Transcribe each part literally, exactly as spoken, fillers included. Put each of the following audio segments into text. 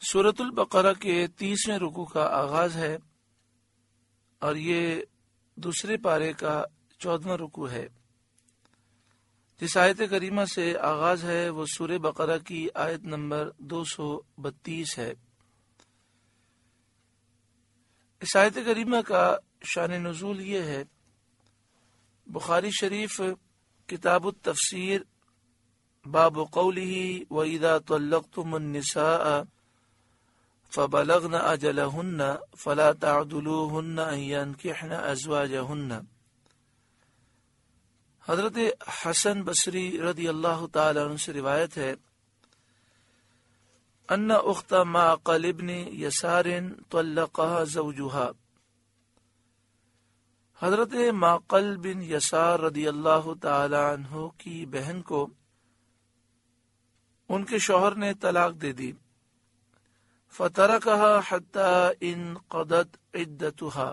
سورۃ البقرہ کے تیسویں رکوع کا آغاز ہے اور یہ دوسرے پارے کا چودواں رکوع ہے۔ جس آیت کریمہ سے آغاز ہے وہ سورہ بقرہ کی آیت نمبر دو سو بتیس ہے۔ اس آیت کریمہ کا شان نزول یہ ہے، بخاری شریف کتاب التفسیر باب قولہ وَإِذَا طَلَّقْتُمُ النِّسَاءَ فَبَلَغْنَ أَجَلَهُنَّ فَلَا تَعْضُلُوهُنَّ أَن يَنكِحْنَ أَزْوَاجَهُنَّ۔ حضرت حسن بصری رضی اللہ تعالی عنہ سے روایت ہے، ان اخت معقل ابن یسار طلقها زوجها۔ حضرت معقل بن یسار رضی اللہ تعالی عنہ کی بہن کو ان کے شوہر نے طلاق دے دی۔ فترکها حتی انقضت عدتها،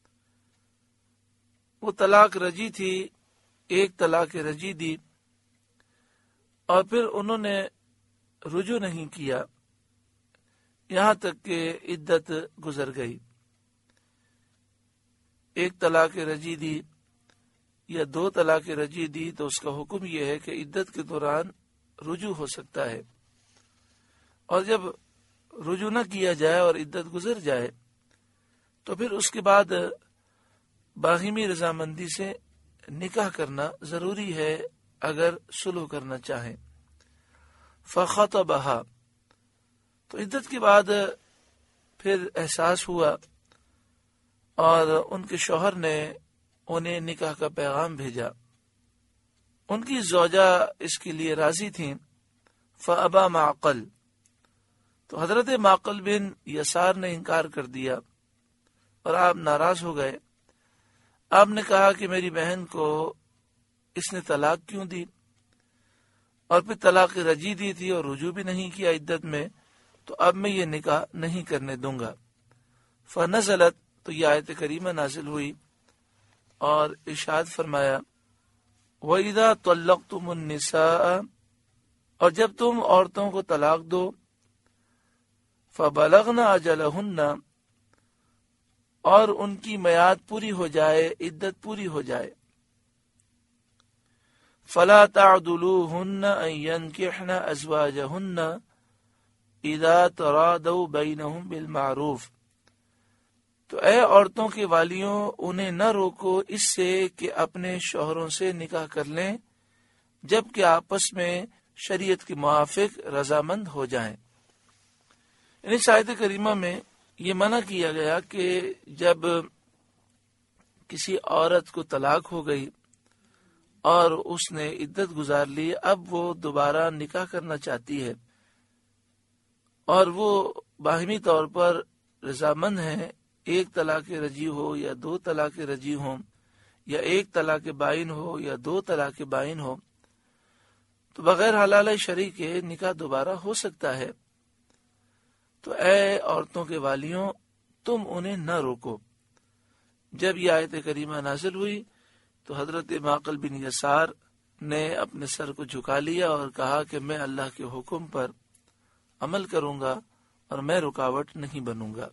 وہ طلاق رجی تھی، ایک طلاق رجی دی اور پھر انہوں نے رجوع نہیں کیا یہاں تک کہ عدت گزر گئی۔ ایک طلاق رجی دی یا دو طلاق رجی دی تو اس کا حکم یہ ہے کہ عدت کے دوران رجوع ہو سکتا ہے، اور جب رجوع نہ کیا جائے اور عدت گزر جائے تو پھر اس کے بعد باہمی رضامندی سے نکاح کرنا ضروری ہے اگر صلح کرنا چاہیں۔ فخطبها، تو عدت کے بعد پھر احساس ہوا اور ان کے شوہر نے انہیں نکاح کا پیغام بھیجا۔ ان کی زوجہ اس کے لیے راضی تھیں۔ فابا معقل، تو حضرت معقل بن یسار نے انکار کر دیا اور آپ ناراض ہو گئے۔ آپ نے کہا کہ میری بہن کو اس نے طلاق کیوں دی، اور پھر طلاق رجی دی تھی اور رجوع بھی نہیں کیا عدت میں، تو اب میں یہ نکاح نہیں کرنے دوں گا۔ فنزلت، تو یہ آیت کریمہ نازل ہوئی اور ارشاد فرمایا، وَإِذَا طَلَّقْتُمُ النِّسَاءَ، اور جب تم عورتوں کو طلاق دو، فَبَلَغْنَ أَجَلَهُنَّ، اور ان کی میعاد پوری ہو جائے، عدت پوری ہو جائے، فَلَا تَعْضُلُوهُنَّ أَن يَنكِحْنَ أَزْوَاجَهُنَّ إِذَا تَرَاضَوْا بَيْنَهُم بِالْمَعْرُوفِ، تو اے عورتوں کے والیوں، انہیں نہ روکو اس سے کہ اپنے شوہروں سے نکاح کر لیں جب کہ آپس میں شریعت کے موافق رضامند ہو جائیں۔ یعنی اس آیت کریمہ میں یہ منع کیا گیا کہ جب کسی عورت کو طلاق ہو گئی اور اس نے عدت گزار لی، اب وہ دوبارہ نکاح کرنا چاہتی ہے اور وہ باہمی طور پر رضامند ہیں، ایک طلاق رجی ہو یا دو طلاق رجی ہوں، یا ایک طلاق بائن ہو یا دو طلاق بائن ہو، تو بغیر حلال شرعی کے نکاح دوبارہ ہو سکتا ہے۔ تو اے عورتوں کے والیوں، تم انہیں نہ روکو۔ جب یہ آیت کریمہ نازل ہوئی تو حضرت معقل بن یسار نے اپنے سر کو جھکا لیا اور کہا کہ میں اللہ کے حکم پر عمل کروں گا اور میں رکاوٹ نہیں بنوں گا۔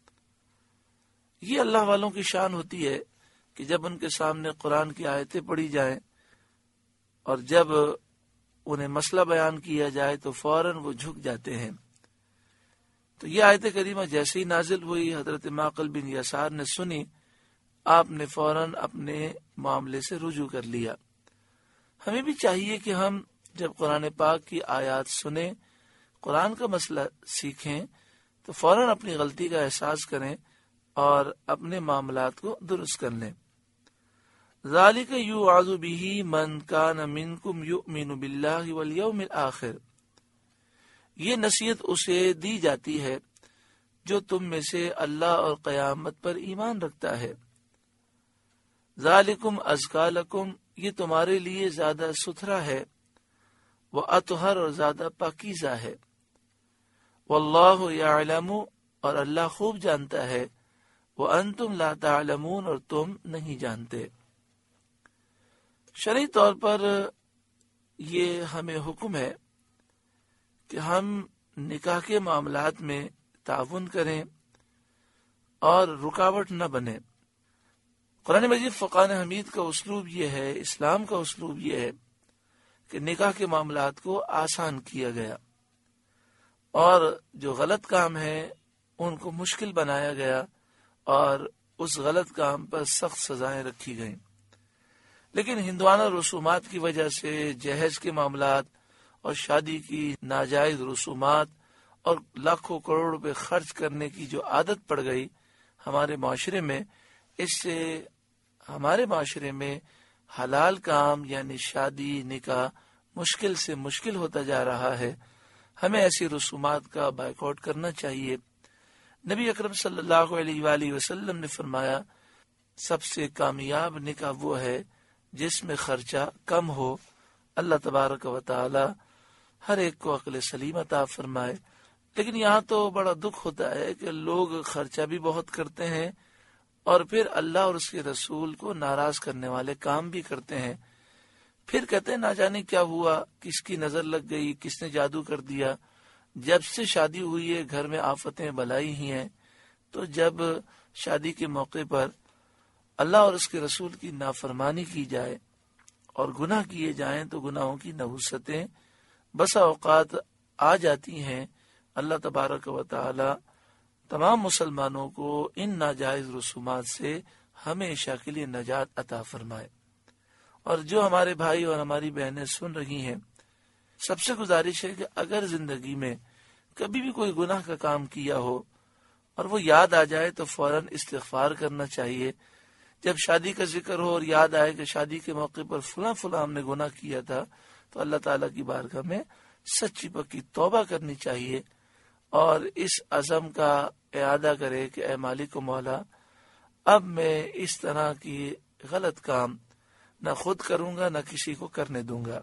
یہ اللہ والوں کی شان ہوتی ہے کہ جب ان کے سامنے قرآن کی آیتیں پڑھی جائیں اور جب انہیں مسئلہ بیان کیا جائے تو فوراً وہ جھک جاتے ہیں۔ تو یہ آیت کریمہ جیسے ہی نازل ہوئی، حضرت معقل بن یسار نے سنی، آپ نے فوراً اپنے معاملے سے رجوع کر لیا۔ ہمیں بھی چاہیے کہ ہم جب قرآن پاک کی آیات سنیں، قرآن کا مسئلہ سیکھیں، تو فوراً اپنی غلطی کا احساس کریں اور اپنے معاملات کو درست کر لیں۔ ذَلِكَ يُوعَظُ بِهِ مَنْ كَانَ مِنْكُمْ يُؤْمِنُ بِاللَّهِ وَالْيَوْمِ الْآخِرِ، یہ نصیحت اسے دی جاتی ہے جو تم میں سے اللہ اور قیامت پر ایمان رکھتا ہے۔ ذَلِكُمْ أَزْكَىٰ لَكُمْ، یہ تمہارے لیے زیادہ ستھرا ہے، وَأَطْهَرُ، اور زیادہ پاکیزہ ہے۔ وَاللَّهُ يَعْلَمُ، اور اللہ خوب جانتا ہے، وَأَنْتُمْ لَا تَعْلَمُونَ، اور تم نہیں جانتے۔ شرعی طور پر یہ ہمیں حکم ہے کہ ہم نکاح کے معاملات میں تعاون کریں اور رکاوٹ نہ بنے۔ قرآن مجید فرقان حمید کا اسلوب یہ ہے، اسلام کا اسلوب یہ ہے کہ نکاح کے معاملات کو آسان کیا گیا اور جو غلط کام ہے ان کو مشکل بنایا گیا اور اس غلط کام پر سخت سزائیں رکھی گئیں۔ لیکن ہندوانہ رسومات کی وجہ سے جہیز کے معاملات اور شادی کی ناجائز رسومات اور لاکھوں کروڑ روپے خرچ کرنے کی جو عادت پڑ گئی ہمارے معاشرے میں، اس سے ہمارے معاشرے میں حلال کام یعنی شادی نکاح مشکل سے مشکل ہوتا جا رہا ہے۔ ہمیں ایسی رسومات کا بائیکاٹ کرنا چاہیے۔ نبی اکرم صلی اللہ علیہ وآلہ وسلم نے فرمایا، سب سے کامیاب نکاح وہ ہے جس میں خرچہ کم ہو۔ اللہ تبارک و تعالی ہر ایک کو عقل سلیم عطا فرمائے۔ لیکن یہاں تو بڑا دکھ ہوتا ہے کہ لوگ خرچہ بھی بہت کرتے ہیں اور پھر اللہ اور اس کے رسول کو ناراض کرنے والے کام بھی کرتے ہیں۔ پھر کہتے ہیں نہ جانے کیا ہوا، کس کی نظر لگ گئی، کس نے جادو کر دیا۔ جب سے شادی ہوئی ہے گھر میں آفتیں بلائی ہی ہیں، تو جب شادی کے موقع پر اللہ اور اس کے رسول کی نافرمانی کی جائے اور گناہ کیے جائیں تو گناہوں کی نحوستیں بسا اوقات آ جاتی ہیں۔ اللہ تبارک و تعالی تمام مسلمانوں کو ان ناجائز رسومات سے ہمیشہ کے لیے نجات عطا فرمائے۔ اور جو ہمارے بھائی اور ہماری بہنیں سن رہی ہیں، سب سے گزارش ہے کہ اگر زندگی میں کبھی بھی کوئی گناہ کا کام کیا ہو اور وہ یاد آ جائے تو فوراً استغفار کرنا چاہیے۔ جب شادی کا ذکر ہو اور یاد آئے کہ شادی کے موقع پر فلاں فلاں ہم نے گناہ کیا تھا، تو اللہ تعالیٰ کی بارگاہ میں سچی پکی توبہ کرنی چاہیے اور اس عزم کا اعادہ کرے کہ اے مالک و مولا، اب میں اس طرح کی غلط کام نہ خود کروں گا نہ کسی کو کرنے دوں گا۔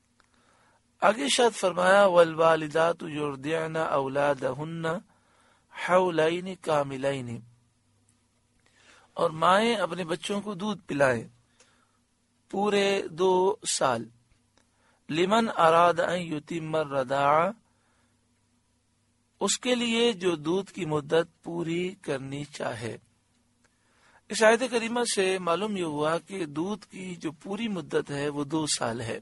آگے شاد فرمایا، والوالدات یرضعن اولادہن حولین کاملین، اور مائیں اپنے بچوں کو دودھ پلائیں پورے دو سال۔ لمن اراد ان یتم الرضاعہ، اس کے لیے جو دودھ کی مدت پوری کرنی چاہے۔ اس آیت کریمہ سے معلوم یہ ہوا کہ دودھ کی جو پوری مدت ہے وہ دو سال ہے،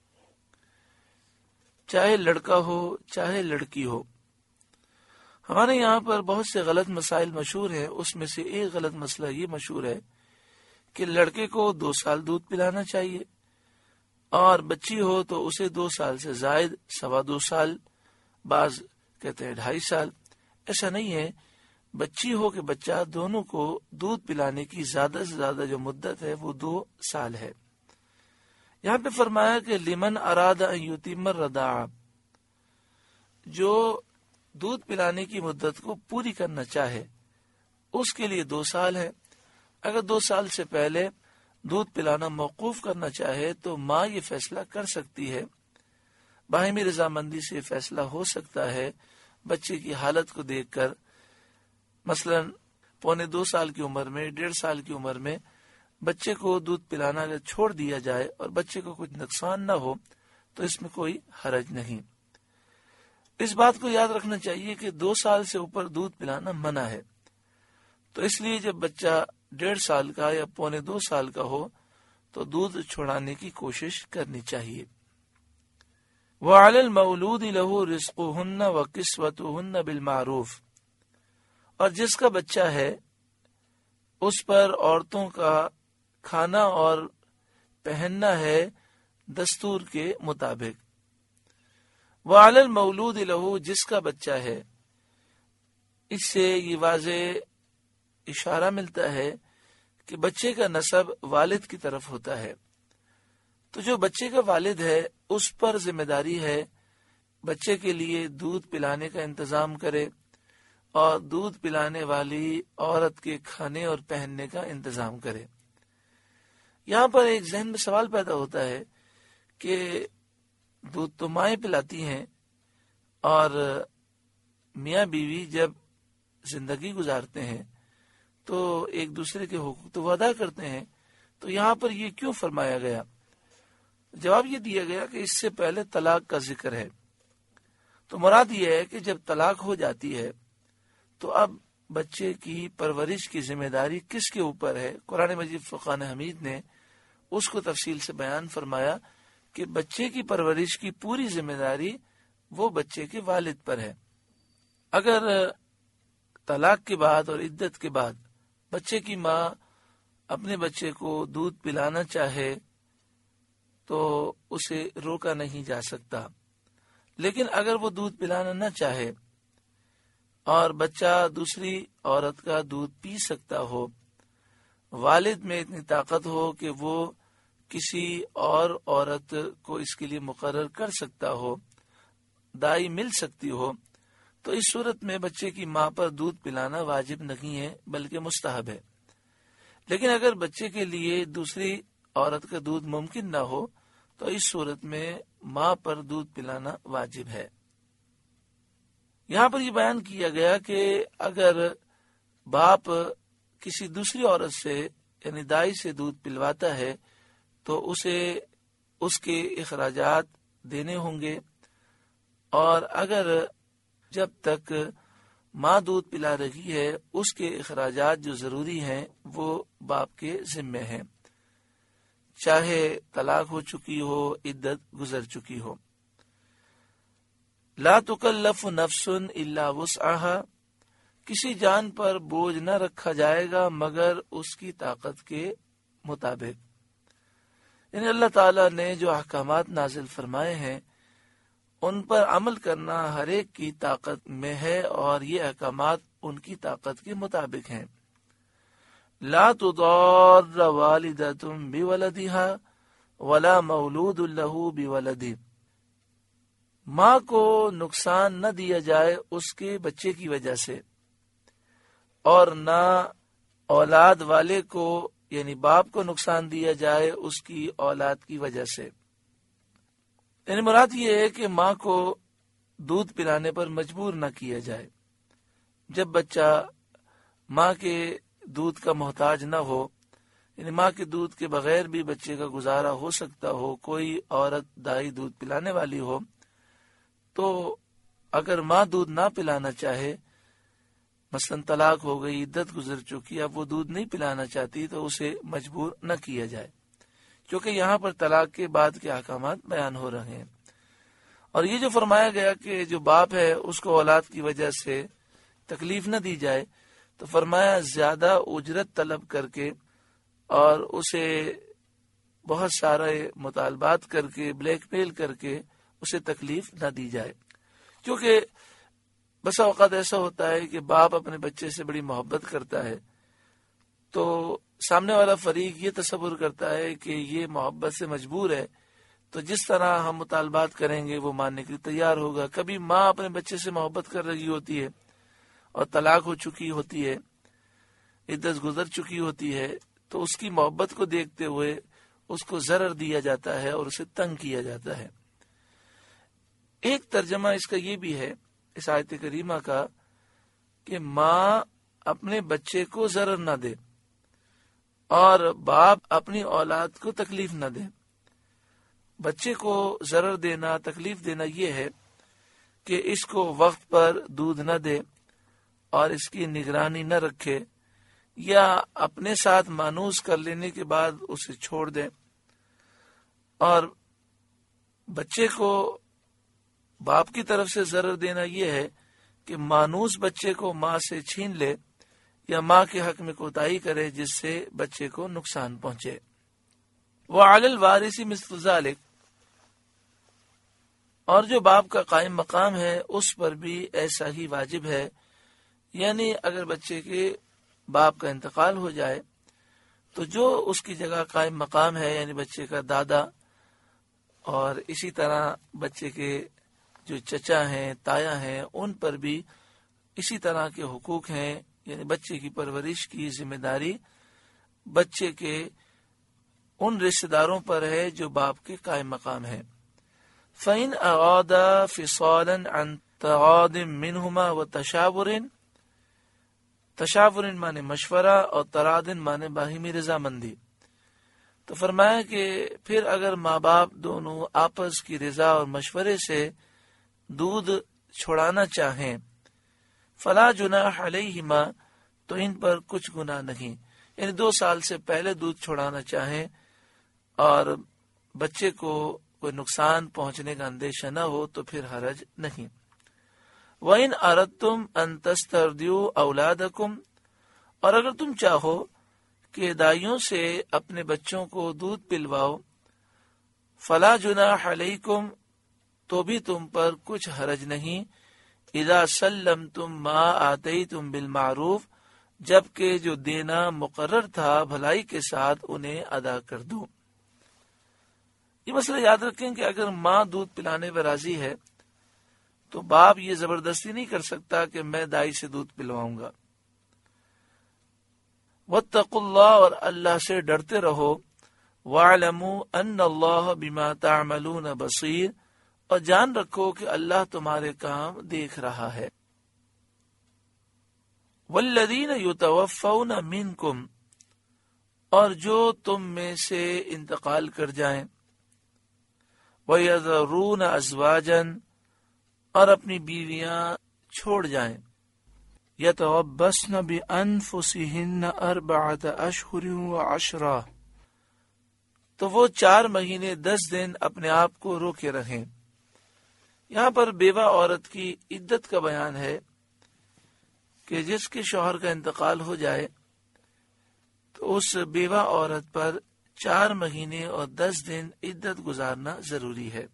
چاہے لڑکا ہو چاہے لڑکی ہو۔ ہمارے یہاں پر بہت سے غلط مسائل مشہور ہیں، اس میں سے ایک غلط مسئلہ یہ مشہور ہے کہ لڑکے کو دو سال دودھ پلانا چاہیے اور بچی ہو تو اسے دو سال سے زائد، سوا دو سال، بعض کہتے ہیں ڈھائی سال۔ ایسا نہیں ہے، بچی ہو کہ بچہ، دونوں کو دودھ پلانے کی زیادہ سے زیادہ جو مدت ہے وہ دو سال ہے۔ یہاں پہ فرمایا کہ لمن اراد ان یتم الرضاعہ، جو دودھ پلانے کی مدت کو پوری کرنا چاہے اس کے لیے دو سال ہے۔ اگر دو سال سے پہلے دودھ پلانا موقوف کرنا چاہے تو ماں یہ فیصلہ کر سکتی ہے، باہمی رضامندی سے فیصلہ ہو سکتا ہے بچے کی حالت کو دیکھ کر۔ مثلا پونے دو سال کی عمر میں، ڈیڑھ سال کی عمر میں بچے کو دودھ پلانا اگر چھوڑ دیا جائے اور بچے کو کچھ نقصان نہ ہو تو اس میں کوئی حرج نہیں۔ اس بات کو یاد رکھنا چاہیے کہ دو سال سے اوپر دودھ پلانا منع ہے، تو اس لیے جب بچہ ڈیڑھ سال کا یا پونے دو سال کا ہو تو دودھ چھوڑانے کی کوشش کرنی چاہیے۔ وَعَلَى الْمَوْلُودِ لَهُ رِزْقُهُنَّ وَكِسْوَتُهُنَّ بِالْمَعْرُوفِ، اور جس کا بچہ ہے اس پر عورتوں کا کھانا اور پہننا ہے دستور کے مطابق۔ وَعَلَى الْمَوْلُودِ لَهُ، جس کا بچہ ہے، اس سے یہ واضح اشارہ ملتا ہے کہ بچے کا نسب والد کی طرف ہوتا ہے، تو جو بچے کا والد ہے اس پر ذمہ داری ہے بچے کے لیے دودھ پلانے کا انتظام کرے اور دودھ پلانے والی عورت کے کھانے اور پہننے کا انتظام کرے۔ یہاں پر ایک ذہن میں سوال پیدا ہوتا ہے کہ دودھ تو مائیں پلاتی ہیں اور میاں بیوی جب زندگی گزارتے ہیں تو ایک دوسرے کے حقوق تو وہ ادا کرتے ہیں، تو یہاں پر یہ کیوں فرمایا گیا؟ جواب یہ دیا گیا کہ اس سے پہلے طلاق کا ذکر ہے، تو مراد یہ ہے کہ جب طلاق ہو جاتی ہے تو اب بچے کی پرورش کی ذمہ داری کس کے اوپر ہے؟ قرآن مجید فرقان حمید نے اس کو تفصیل سے بیان فرمایا کہ بچے کی پرورش کی پوری ذمہ داری وہ بچے کے والد پر ہے۔ اگر طلاق کے بعد اور عدت کے بعد بچے کی ماں اپنے بچے کو دودھ پلانا چاہے تو اسے روکا نہیں جا سکتا، لیکن اگر وہ دودھ پلانا نہ چاہے اور بچہ دوسری عورت کا دودھ پی سکتا ہو، والد میں اتنی طاقت ہو کہ وہ کسی اور عورت کو اس کے لیے مقرر کر سکتا ہو، دائی مل سکتی ہو، تو اس صورت میں بچے کی ماں پر دودھ پلانا واجب نہیں ہے بلکہ مستحب ہے۔ لیکن اگر بچے کے لیے دوسری عورت کا دودھ ممکن نہ ہو تو اس صورت میں ماں پر دودھ پلانا واجب ہے۔ یہاں پر یہ بیان کیا گیا کہ اگر باپ کسی دوسری عورت سے یعنی دائی سے دودھ پلواتا ہے تو اسے اس کے اخراجات دینے ہوں گے، اور اگر جب تک ماں دودھ پلا رہی ہے اس کے اخراجات جو ضروری ہیں وہ باپ کے ذمے ہیں، چاہے طلاق ہو چکی ہو، عدت گزر چکی ہو۔ لا تکلف نفس الا وسعها، کسی جان پر بوجھ نہ رکھا جائے گا مگر اس کی طاقت کے مطابق۔ یعنی اللہ تعالیٰ نے جو احکامات نازل فرمائے ہیں ان پر عمل کرنا ہر ایک کی طاقت میں ہے، اور یہ احکامات ان کی طاقت کے مطابق ہیں۔ لا تضار والدۃ بولدها ولا مولود له بولده، ماں کو نقصان نہ دیا جائے اس کے بچے کی وجہ سے، اور نہ اولاد والے کو یعنی باپ کو نقصان دیا جائے اس کی اولاد کی وجہ سے۔ یعنی مراد یہ ہے کہ ماں کو دودھ پلانے پر مجبور نہ کیا جائے۔ جب بچہ ماں کے دودھ کا محتاج نہ ہو، یعنی ماں کے دودھ کے بغیر بھی بچے کا گزارا ہو سکتا ہو، کوئی عورت دائی دودھ پلانے والی ہو، تو اگر ماں دودھ نہ پلانا چاہے، مثلا طلاق ہو گئی، عدت گزر چکی، اب وہ دودھ نہیں پلانا چاہتی، تو اسے مجبور نہ کیا جائے، کیونکہ یہاں پر طلاق کے بعد کے احکامات بیان ہو رہے ہیں۔ اور یہ جو فرمایا گیا کہ جو باپ ہے اس کو اولاد کی وجہ سے تکلیف نہ دی جائے، تو فرمایا زیادہ اجرت طلب کر کے اور اسے بہت سارے مطالبات کر کے بلیک میل کر کے اسے تکلیف نہ دی جائے، کیونکہ بسا اوقات ایسا ہوتا ہے کہ باپ اپنے بچے سے بڑی محبت کرتا ہے، تو سامنے والا فریق یہ تصور کرتا ہے کہ یہ محبت سے مجبور ہے، تو جس طرح ہم مطالبات کریں گے وہ ماننے کے لیے تیار ہوگا۔ کبھی ماں اپنے بچے سے محبت کر رہی ہوتی ہے اور طلاق ہو چکی ہوتی ہے، عدت گزر چکی ہوتی ہے، تو اس کی محبت کو دیکھتے ہوئے اس کو ضرر دیا جاتا ہے اور اسے تنگ کیا جاتا ہے۔ ایک ترجمہ اس کا یہ بھی ہے اس آیت کریمہ کا کہ ماں اپنے بچے کو ضرر نہ دے اور باپ اپنی اولاد کو تکلیف نہ دے۔ بچے کو ضرر دینا، تکلیف دینا یہ ہے کہ اس کو وقت پر دودھ نہ دے اور اس کی نگرانی نہ رکھے، یا اپنے ساتھ مانوس کر لینے کے بعد اسے چھوڑ دے۔ اور بچے کو باپ کی طرف سے ضرر دینا یہ ہے کہ مانوس بچے کو ماں سے چھین لے یا ماں کے حق میں کوتاہی کرے جس سے بچے کو نقصان پہنچے۔ وعلی الوارث مثل ذلک، اور جو باپ کا قائم مقام ہے اس پر بھی ایسا ہی واجب ہے، یعنی اگر بچے کے باپ کا انتقال ہو جائے تو جو اس کی جگہ قائم مقام ہے یعنی بچے کا دادا، اور اسی طرح بچے کے جو چچا ہیں، تایا ہیں، ان پر بھی اسی طرح کے حقوق ہیں، یعنی بچے کی پرورش کی ذمہ داری بچے کے ان رشتہ داروں پر ہے جو باپ کے قائم مقام ہے۔ فَإِنْ أَرَادَا فِصَالًا عَنْ تَرَادٍ مِّنْهُمَا وَتَشَاوُرٍ، تشاور مانے مشورہ اور ترادن مانے باہمی رضامندی۔ تو فرمایا کہ پھر اگر ماں باپ دونوں آپس کی رضا اور مشورے سے دودھ چھڑانا چاہیں فلا جناح علیہما تو ان پر کچھ گناہ نہیں، یعنی دو سال سے پہلے دودھ چھڑانا چاہیں اور بچے کو کوئی نقصان پہنچنے کا اندیشہ نہ ہو تو پھر حرج نہیں۔ وَإِنْ أَرَدْتُمْ أَن تَسْتَرْضِعُوا أَوْلَادَكُمْ اور اگر تم چاہو کہ دائیوں سے اپنے بچوں کو دودھ پلواؤ فلا جناح علیکم تو بھی تم پر کچھ حرج نہیں، اذا سلمتم ما آتیتم بالمعروف جبکہ جو دینا مقرر تھا بھلائی کے ساتھ انہیں ادا کر دو۔ یہ مسئلہ یاد رکھیں کہ اگر ماں دودھ پلانے پر راضی ہے تو باپ یہ زبردستی نہیں کر سکتا کہ میں دائی سے دودھ پلواؤں گا۔ واتقوا اللہ اور اللہ سے ڈرتے رہو، وَاعْلَمُوا أَنَّ اللَّهَ بِمَا تَعْمَلُونَ بَصِيرٌ اور جان رکھو کہ اللہ تمہارے کام دیکھ رہا ہے۔ وَالَّذِينَ يُتَوَفَّوْنَ مِنْكُمْ اور جو تم میں سے انتقال کر جائیں، وَيَذَرُونَ أَزْوَاجًا اور اپنی بیویاں چھوڑ جائیں، يَتَوَبَّصْنَ بِأَنفُسِهِنَّ أَرْبَعَةَ أَشْهُرٍ وَعَشْرًا تو وہ چار مہینے دس دن اپنے آپ کو روکے رہیں۔ یہاں پر بیوہ عورت کی عدت کا بیان ہے کہ جس کے شوہر کا انتقال ہو جائے تو اس بیوہ عورت پر چار مہینے اور دس دن عدت گزارنا ضروری ہے۔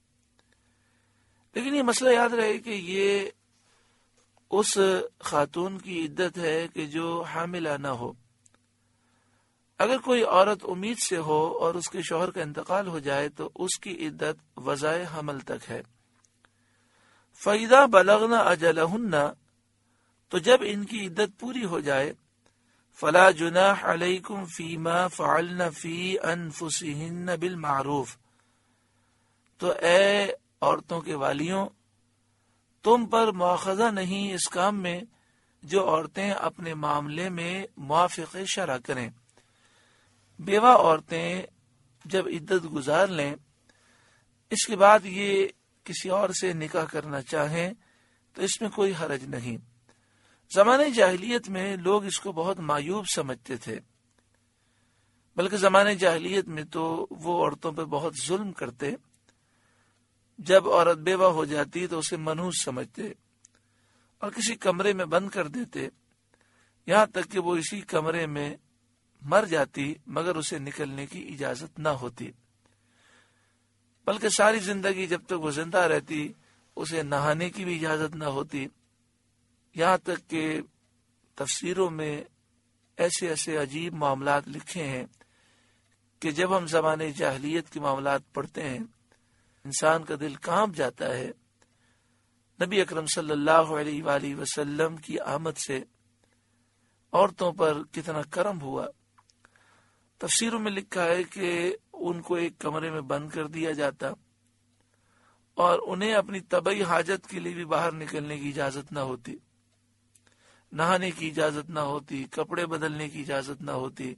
لیکن یہ مسئلہ یاد رہے کہ یہ اس خاتون کی عدت ہے کہ جو حاملہ نہ ہو۔ اگر کوئی عورت امید سے ہو اور اس کے شوہر کا انتقال ہو جائے تو اس کی عدت وضع حمل تک ہے۔ فَإِذَا بَلَغْنَ أَجَلَهُنَّ تو جب ان کی عدت پوری ہو جائے فَلَا جُنَاحَ عَلَيْكُمْ فِي مَا فَعَلْنَ فِي أَنفُسِهِنَّ بِالْمَعْرُوفِ تو اے عورتوں کے والیوں تم پر مواخذہ نہیں اس کام میں جو عورتیں اپنے معاملے میں موافق شرع کریں۔ بیوہ عورتیں جب عدت گزار لیں اس کے بعد یہ کسی اور سے نکاح کرنا چاہیں تو اس میں کوئی حرج نہیں۔ زمانے جاہلیت میں لوگ اس کو بہت معیوب سمجھتے تھے، بلکہ زمانے جاہلیت میں تو وہ عورتوں پہ بہت ظلم کرتے۔ جب عورت بیوہ ہو جاتی تو اسے منحوس سمجھتے اور کسی کمرے میں بند کر دیتے، یہاں تک کہ وہ اسی کمرے میں مر جاتی مگر اسے نکلنے کی اجازت نہ ہوتی، بلکہ ساری زندگی جب تک وہ زندہ رہتی اسے نہانے کی بھی اجازت نہ ہوتی۔ یہاں تک کہ تفسیروں میں ایسے ایسے عجیب معاملات لکھے ہیں کہ جب ہم زمانے جاہلیت کے معاملات پڑھتے ہیں انسان کا دل کانپ جاتا ہے۔ نبی اکرم صلی اللہ علیہ وآلہ وسلم کی آمد سے عورتوں پر کتنا کرم ہوا۔ تفسیروں میں لکھا ہے کہ ان کو ایک کمرے میں بند کر دیا جاتا اور انہیں اپنی طبعی حاجت کے لیے بھی باہر نکلنے کی اجازت نہ ہوتی، نہانے کی اجازت نہ ہوتی، کپڑے بدلنے کی اجازت نہ ہوتی۔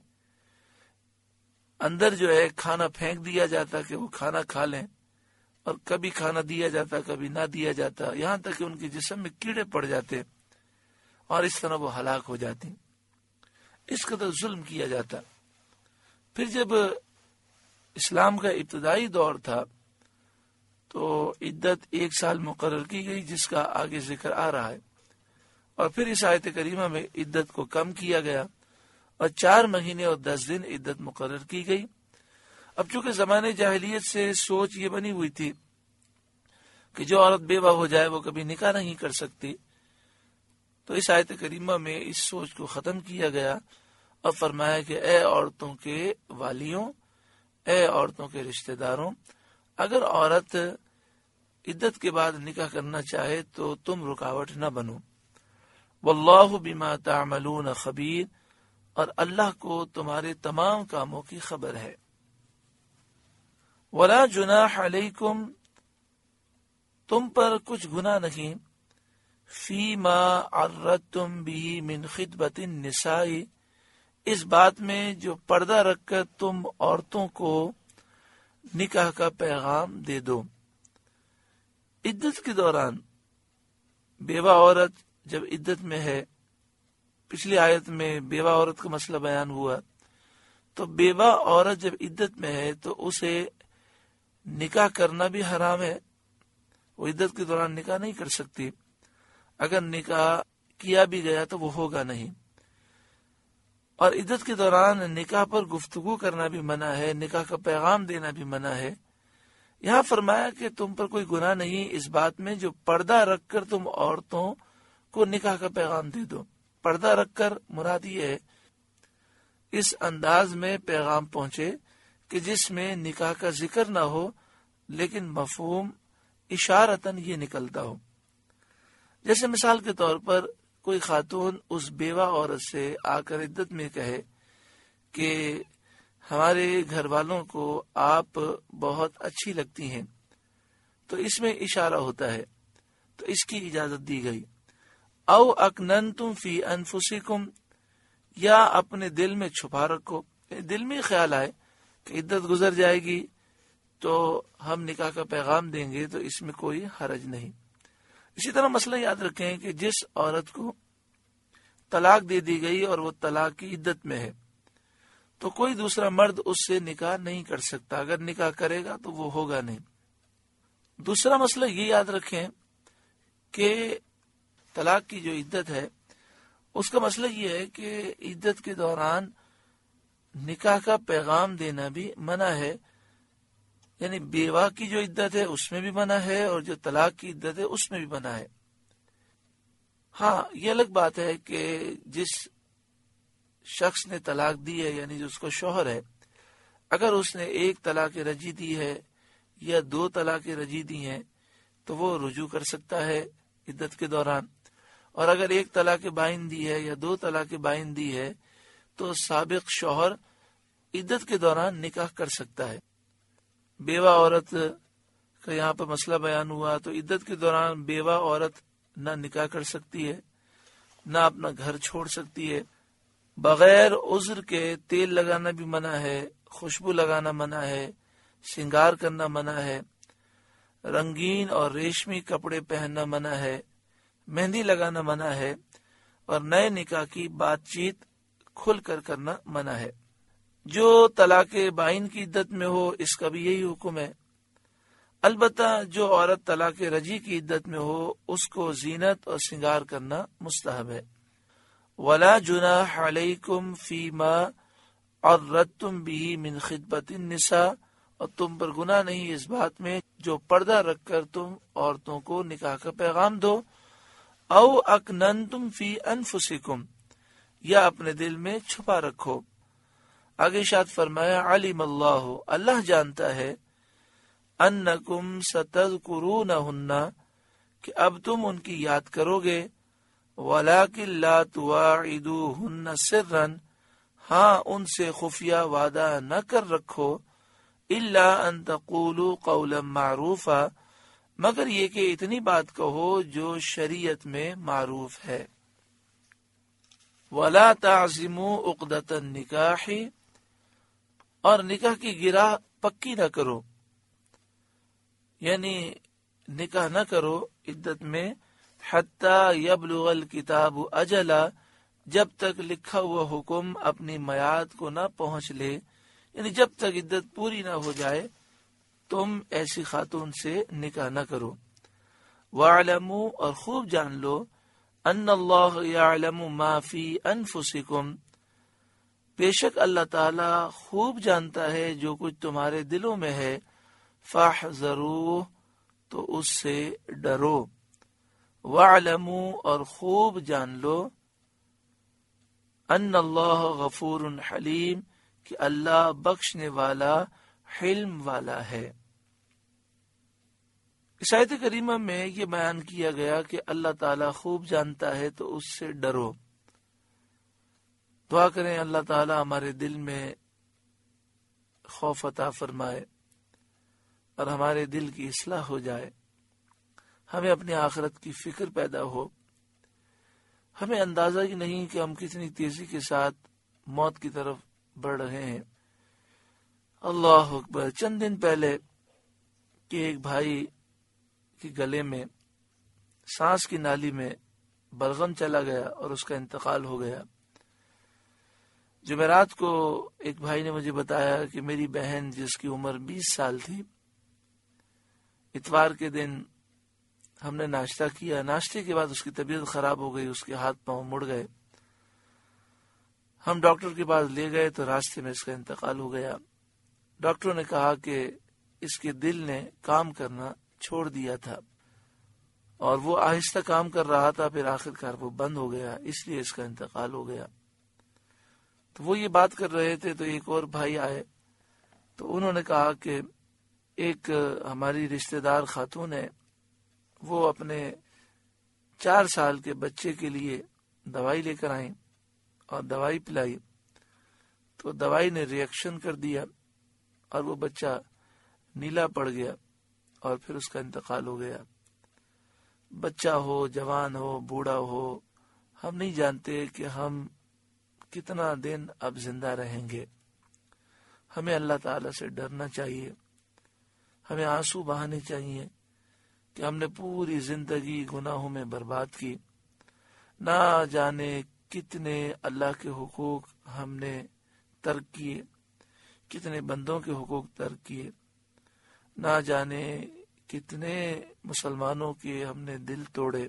اندر جو ہے کھانا پھینک دیا جاتا کہ وہ کھانا کھا لیں، اور کبھی کھانا دیا جاتا کبھی نہ دیا جاتا، یہاں تک کہ ان کے جسم میں کیڑے پڑ جاتے اور اس طرح وہ ہلاک ہو جاتی۔ اس قدر ظلم کیا جاتا۔ پھر جب اسلام کا ابتدائی دور تھا تو عدت ایک سال مقرر کی گئی جس کا آگے ذکر آ رہا ہے، اور پھر اس آیت کریمہ میں عدت کو کم کیا گیا اور چار مہینے اور دس دن عدت مقرر کی گئی۔ اب چونکہ زمانے جاہلیت سے سوچ یہ بنی ہوئی تھی کہ جو عورت بیوہ ہو جائے وہ کبھی نکاح نہیں کر سکتی، تو اس آیت کریمہ میں اس سوچ کو ختم کیا گیا اور فرمایا کہ اے عورتوں کے والیوں، اے عورتوں کے رشتہ داروں، اگر عورت عدت کے بعد نکاح کرنا چاہے تو تم رکاوٹ نہ بنو۔ واللہ بما تعملون خبیر اور اللہ کو تمہارے تمام کاموں کی خبر ہے۔ ولا جناح علیکم تم پر کچھ گناہ نہیں، فیما عرضتم به من خطبۃ النساء اس بات میں جو پردہ رکھ کر تم عورتوں کو نکاح کا پیغام دے دو۔ عدت کے دوران بیوہ عورت جب عدت میں ہے، پچھلی آیت میں بیوہ عورت کا مسئلہ بیان ہوا، تو بیوہ عورت جب عدت میں ہے تو اسے نکاح کرنا بھی حرام ہے، وہ عدت کے دوران نکاح نہیں کر سکتی، اگر نکاح کیا بھی گیا تو وہ ہوگا نہیں، اور عدت کے دوران نکاح پر گفتگو کرنا بھی منع ہے، نکاح کا پیغام دینا بھی منع ہے۔ یہاں فرمایا کہ تم پر کوئی گناہ نہیں اس بات میں جو پردہ رکھ کر تم عورتوں کو نکاح کا پیغام دے دو۔ پردہ رکھ کر مراد یہ ہے اس انداز میں پیغام پہنچے کہ جس میں نکاح کا ذکر نہ ہو لیکن مفہوم اشارتاً یہ نکلتا ہو۔ جیسے مثال کے طور پر کوئی خاتون اس بیوہ عورت سے آ کر عدت میں کہے کہ ہمارے گھر والوں کو آپ بہت اچھی لگتی ہیں، تو اس میں اشارہ ہوتا ہے، تو اس کی اجازت دی گئی۔ او اکننتم فی انفسکم، یا اپنے دل میں چھپا رکھو، دل میں خیال آئے کہ عدت گزر جائے گی تو ہم نکاح کا پیغام دیں گے، تو اس میں کوئی حرج نہیں۔ اسی طرح مسئلہ یاد رکھیں کہ جس عورت کو طلاق دے دی گئی اور وہ طلاق کی عدت میں ہے تو کوئی دوسرا مرد اس سے نکاح نہیں کر سکتا، اگر نکاح کرے گا تو وہ ہوگا نہیں۔ دوسرا مسئلہ یہ یاد رکھیں کہ طلاق کی جو عدت ہے اس کا مسئلہ یہ ہے کہ عدت کے دوران نکاح کا پیغام دینا بھی منع ہے، یعنی بیوہ کی جو عدت ہے اس میں بھی منع ہے اور جو طلاق کی عدت ہے اس میں بھی منع ہے۔ ہاں یہ الگ بات ہے کہ جس شخص نے طلاق دی ہے یعنی جو اس کا شوہر ہے، اگر اس نے ایک طلاق رجعی دی ہے یا دو طلاق رجعی دی ہیں تو وہ رجوع کر سکتا ہے عدت کے دوران، اور اگر ایک طلاق بائن دی ہے یا دو طلاق بائن دی ہے تو سابق شوہر عدت کے دوران نکاح کر سکتا ہے۔ بیوہ عورت کا یہاں پر مسئلہ بیان ہوا، تو عدت کے دوران بیوہ عورت نہ نکاح کر سکتی ہے، نہ اپنا گھر چھوڑ سکتی ہے، بغیر عذر کے تیل لگانا بھی منع ہے، خوشبو لگانا منع ہے، سنگار کرنا منع ہے، رنگین اور ریشمی کپڑے پہننا منع ہے، مہندی لگانا منع ہے، اور نئے نکاح کی بات چیت کھل کر کرنا منع ہے۔ جو طلاق بائن کی عدت میں ہو اس کا بھی یہی حکم ہے۔ البتہ جو عورت طلاق رجعی کی عدت میں ہو اس کو زینت اور سنگار کرنا مستحب ہے۔ وَلَا جُنَاحَ عَلَيْكُمْ فِي مَا عَرَّضْتُمْ بِهِ مِنْ خِطْبَةِ النِّسَاءِ، اور تم پر گناہ نہیں اس بات میں جو پردہ رکھ کر تم عورتوں کو نکاح کا پیغام دو، او اکننتم فی انفسکم، یا اپنے دل میں چھپا رکھو۔ آگے ارشاد فرمایا علم اللہ، اللہ جانتا ہے، انکم ستذکرونہن، کہ اب تم ان کی یاد کرو گے، ولیکن لا تواعدوہن سرا، ہاں ان سے خفیہ وعدہ نہ کر رکھو، الا ان تقولوا قولا معروفا، مگر یہ کہ اتنی بات کہو جو شریعت میں معروف ہے۔ ولا تعزموا عقدۃ النکاح، اور نکاح کی گرہ پکی نہ کرو، یعنی نکاح نہ کرو عدت میں، حتی یبلغ الکتاب اجلا، جب تک لکھا ہوا حکم اپنی میعاد کو نہ پہنچ لے، یعنی جب تک عدت پوری نہ ہو جائے تم ایسی خاتون سے نکاح نہ کرو۔ وَاعْلَمُوا، اور خوب جان لو، ان اللہ یعلم ما فی انفسکم، بے شک اللہ تعالی خوب جانتا ہے جو کچھ تمہارے دلوں میں ہے، فاحذروہ، تو اس سے ڈرو، وَاعْلَمُوا، اور خوب جان لو، ان اللہ غفور حلیم، کہ اللہ بخشنے والا حلم والا ہے۔ اس آیت کریمہ میں یہ بیان کیا گیا کہ اللہ تعالیٰ خوب جانتا ہے تو اس سے ڈرو۔ دعا کریں اللہ تعالیٰ ہمارے دل میں خوف عطا فرمائے اور ہمارے دل کی اصلاح ہو جائے، ہمیں اپنی آخرت کی فکر پیدا ہو، ہمیں اندازہ ہی نہیں کہ ہم کتنی تیزی کے ساتھ موت کی طرف بڑھ رہے ہیں۔ اللہ اکبر۔ چند دن پہلے کہ ایک بھائی کے گلے میں سانس کی نالی میں بلغم چلا گیا اور اس کا انتقال ہو گیا۔ جمعرات کو ایک بھائی نے مجھے بتایا کہ میری بہن جس کی عمر بیس سال تھی، اتوار کے دن ہم نے ناشتہ کیا، ناشتے کے بعد اس کی طبیعت خراب ہو گئی، اس کے ہاتھ پاؤں مڑ گئے، ہم ڈاکٹر کے پاس لے گئے تو راستے میں اس کا انتقال ہو گیا۔ ڈاکٹروں نے کہا کہ اس کے دل نے کام کرنا چھوڑ دیا تھا اور وہ آہستہ کام کر رہا تھا، پھر آخر کار وہ بند ہو گیا، اس لیے اس کا انتقال ہو گیا۔ تو وہ یہ بات کر رہے تھے تو ایک اور بھائی آئے تو انہوں نے کہا کہ ایک ہماری رشتہ دار خاتون ہے، وہ اپنے چار سال کے بچے کے لیے دوائی لے کر آئیں اور دوائی پلائی تو دوائی نے ری ایکشن کر دیا اور وہ بچہ نیلا پڑ گیا اور پھر اس کا انتقال ہو گیا۔ بچہ ہو، جوان ہو، بوڑھا ہو، ہم نہیں جانتے کہ ہم کتنا دن اب زندہ رہیں گے۔ ہمیں اللہ تعالی سے ڈرنا چاہیے، ہمیں آنسو بہانے چاہیے کہ ہم نے پوری زندگی گناہوں میں برباد کی، نہ جانے کتنے اللہ کے حقوق ہم نے ترک کیے، کتنے بندوں کے حقوق ترک کیے، نہ جانے کتنے مسلمانوں کے ہم نے دل توڑے،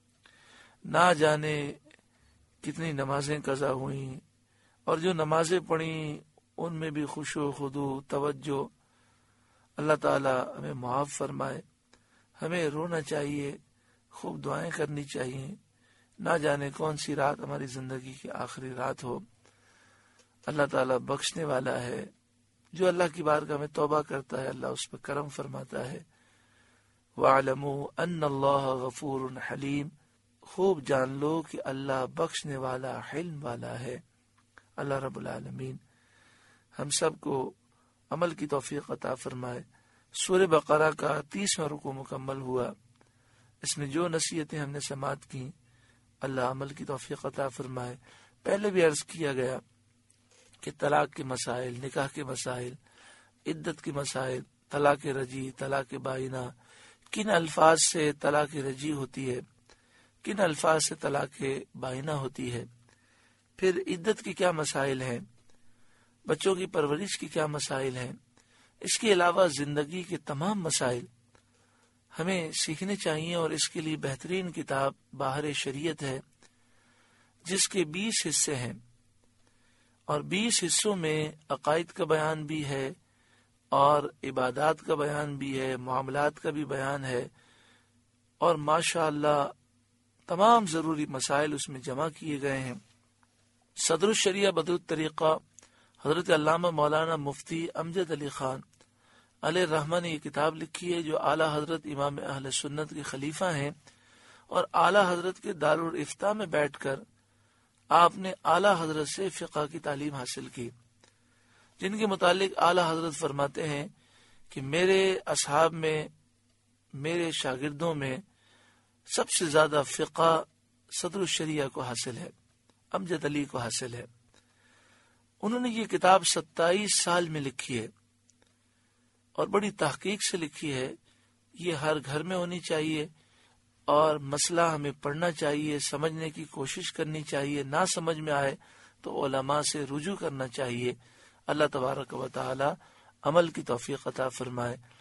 نہ جانے کتنی نمازیں قضا ہوئیں، اور جو نمازیں پڑھیں ان میں بھی خشوع خضوع توجہ۔ اللہ تعالی ہمیں معاف فرمائے، ہمیں رونا چاہیے، خوب دعائیں کرنی چاہیے، نہ جانے کون سی رات ہماری زندگی کی آخری رات ہو۔ اللہ تعالیٰ بخشنے والا ہے، جو اللہ کی بارگاہ میں توبہ کرتا ہے اللہ اس پر کرم فرماتا ہے۔ وَاعْلَمُوا أَنَّ اللَّهَ غَفُورٌ حَلِيمٌ، خوب جان لو کہ اللہ بخشنے والا، حلم والا ہے۔ اللہ رب العالمین ہم سب کو عمل کی توفیق عطا فرمائے۔ سورہ بقرہ کا تیسواں رکوع مکمل ہوا، اس میں جو نصیحتیں ہم نے سماعت کی اللہ عمل کی توفیق عطا فرمائے۔ پہلے بھی عرض کیا گیا کہ طلاق کے مسائل، نکاح کے مسائل، عدت کے مسائل، طلاق رجی، طلاق بائنہ، کن الفاظ سے طلاق رجی ہوتی ہے، کن الفاظ سے طلاق بائنہ ہوتی ہے، پھر عدت کی کیا مسائل ہیں، بچوں کی پرورش کی کیا مسائل ہیں، اس کے علاوہ زندگی کے تمام مسائل ہمیں سیکھنے چاہیے۔ اور اس کے لیے بہترین کتاب باہر شریعت ہے جس کے بیس حصے ہیں، اور بیس حصوں میں عقائد کا بیان بھی ہے اور عبادات کا بیان بھی ہے، معاملات کا بھی بیان ہے، اور ماشاء اللہ تمام ضروری مسائل اس میں جمع کیے گئے ہیں۔ صدر الشریعہ بدر الطریقہ حضرت علامہ مولانا مفتی امجد علی خان علیہ الرحمہ نے یہ کتاب لکھی ہے، جو اعلیٰ حضرت امام اہل سنت کے خلیفہ ہیں، اور اعلیٰ حضرت کے دارالافتاء میں بیٹھ کر آپ نے اعلیٰ حضرت سے فقہ کی تعلیم حاصل کی، جن کے متعلق اعلیٰ حضرت فرماتے ہیں کہ میرے اصحاب میں، میرے شاگردوں میں سب سے زیادہ فقہ صدر الشریعہ کو حاصل ہے، امجد علی کو حاصل ہے۔ انہوں نے یہ کتاب ستائیس سال میں لکھی ہے اور بڑی تحقیق سے لکھی ہے۔ یہ ہر گھر میں ہونی چاہیے اور مسئلہ ہمیں پڑھنا چاہیے، سمجھنے کی کوشش کرنی چاہیے، نہ سمجھ میں آئے تو علماء سے رجوع کرنا چاہیے۔ اللہ تبارک و تعالی عمل کی توفیق عطا فرمائے۔